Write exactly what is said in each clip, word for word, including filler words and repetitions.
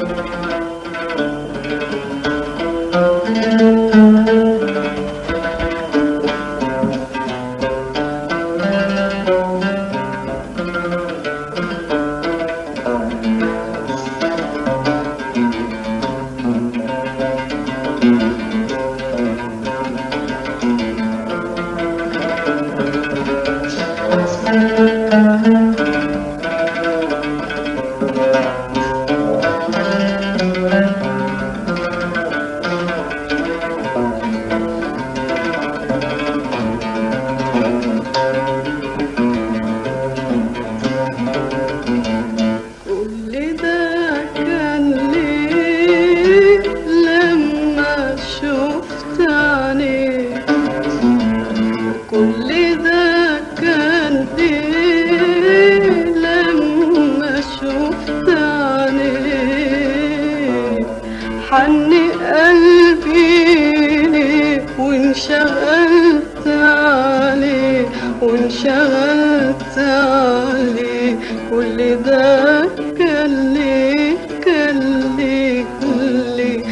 حني قلبي ليه وانشغلت عليه وانشغلت عليه كل ده كان ليه كان ليه ليه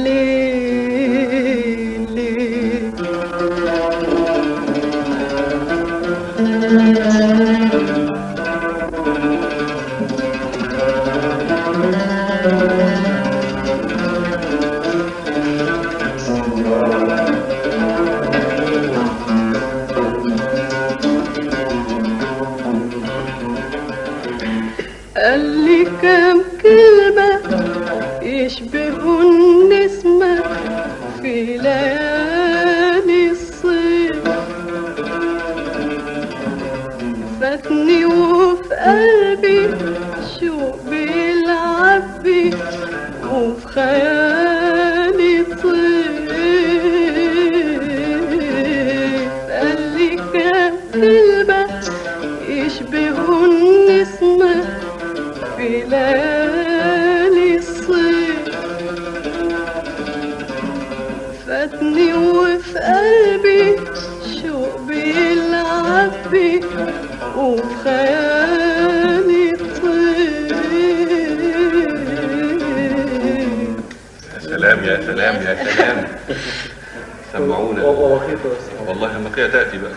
ليه ليه قال لي كام كلمة يشبهوا النسمة في ليالي الصيف، فاتني وفي قلبي شوق بيلعب بي وفي خيالي طيف. قال لي كام كلمة يشبهوا النسمة في ليالي الصيف، فاتني وفي قلبي شوق بيلعب بي وفي خيالي طيف. يا سلام يا سلام يا سلام، سمعونا والله النقية تأتي بقى.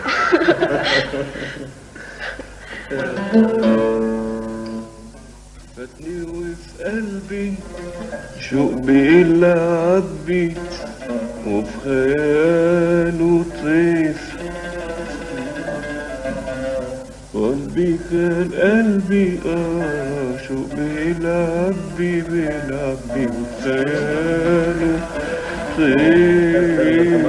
فاتني وفي قلبي شوق بيلعب بي وفي خياله طيف، قلبي كان قلبي اه شوق بيلعب بي بيلعب بي وفي خياله طيف.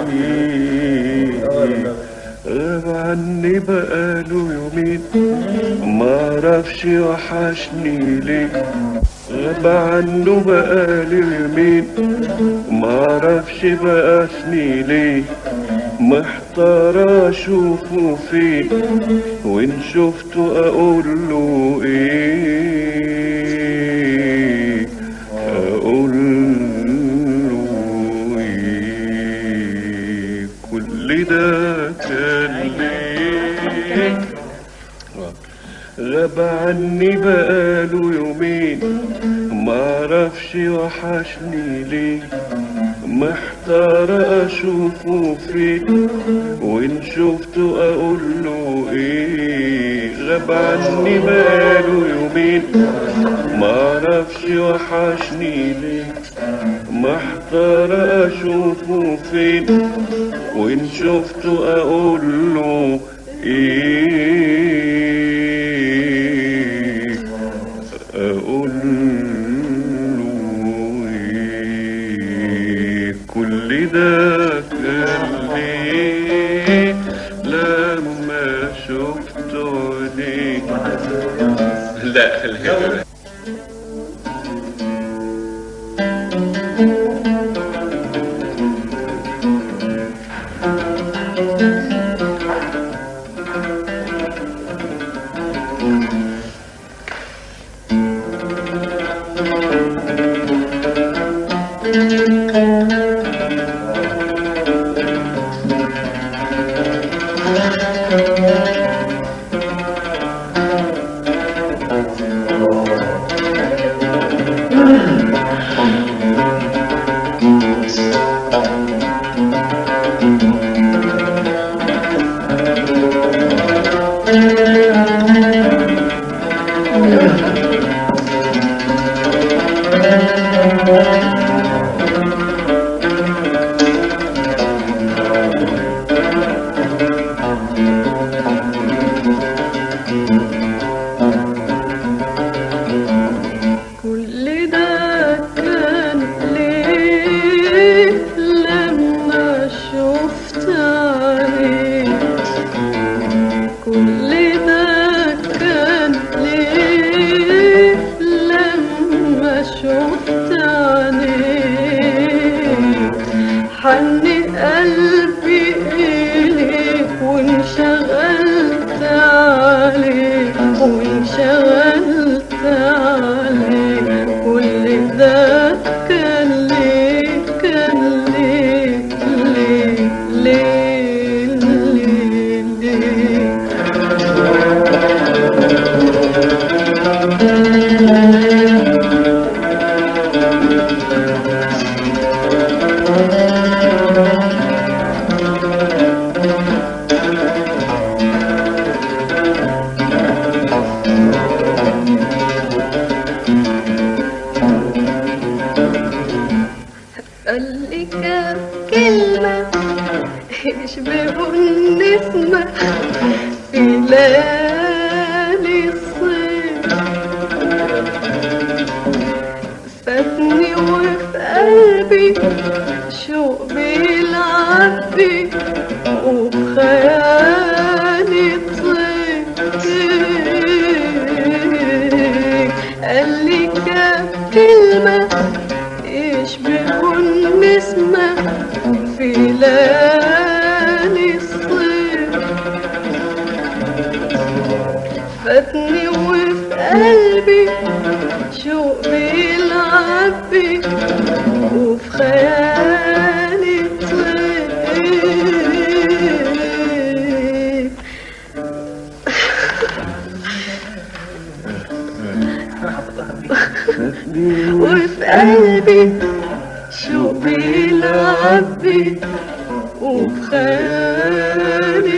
غاب عني بقاله يومين معرفش وحشني ليه، غاب عنه بقاله يومين معرفش بقاسني ليه، محتار اشوفه فين وان شفته اقوله ايه، اقوله ايه. كل ده كان ليه، غاب عني بقاله يومين معرفش وحشني ليه، محتار اشوفه فين وان شفته اقوله ايه. غاب عني بقاله يومين معرفش وحشني ليه، محتار اشوفه فين وان شفته اقوله ايه، اقوله ايه. كل ده كان ليه لما شفته ليه. لا خليها شفت عينيك حن قلبي إليك وانشغلت عليك وانشغلت عليك كل ده كان ليه كان ليه ليه ليه ليه ليه قال لي كام كلمة يشبهوا النسمة في ليالي الصيف فاتني وفي قلبي شوق بيلعب بي وبخيالي طير قال لي كام كلمة يشبهوا النسمة في ليالي الصيف فاتني وفي قلبي شوق بيلعب بي وفي خيالي طير وفي قلبي شوق بيلعب بي وفي خيالي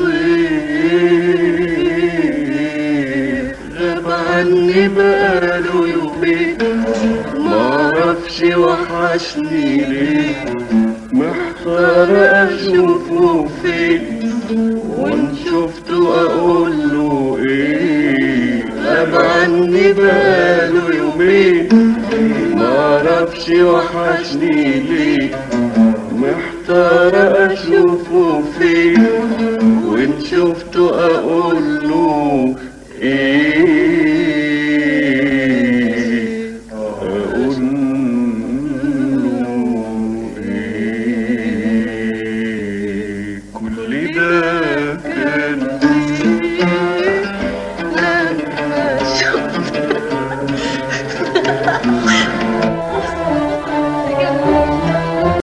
طير غاب عني بقاله يومين معرفش وحشني ليه محتار اشوفه فين وان شفته اقوله ايه غاب عني بقاله يومين معرفش وحشني ليه محتار اشوفه فين وان شفته اقول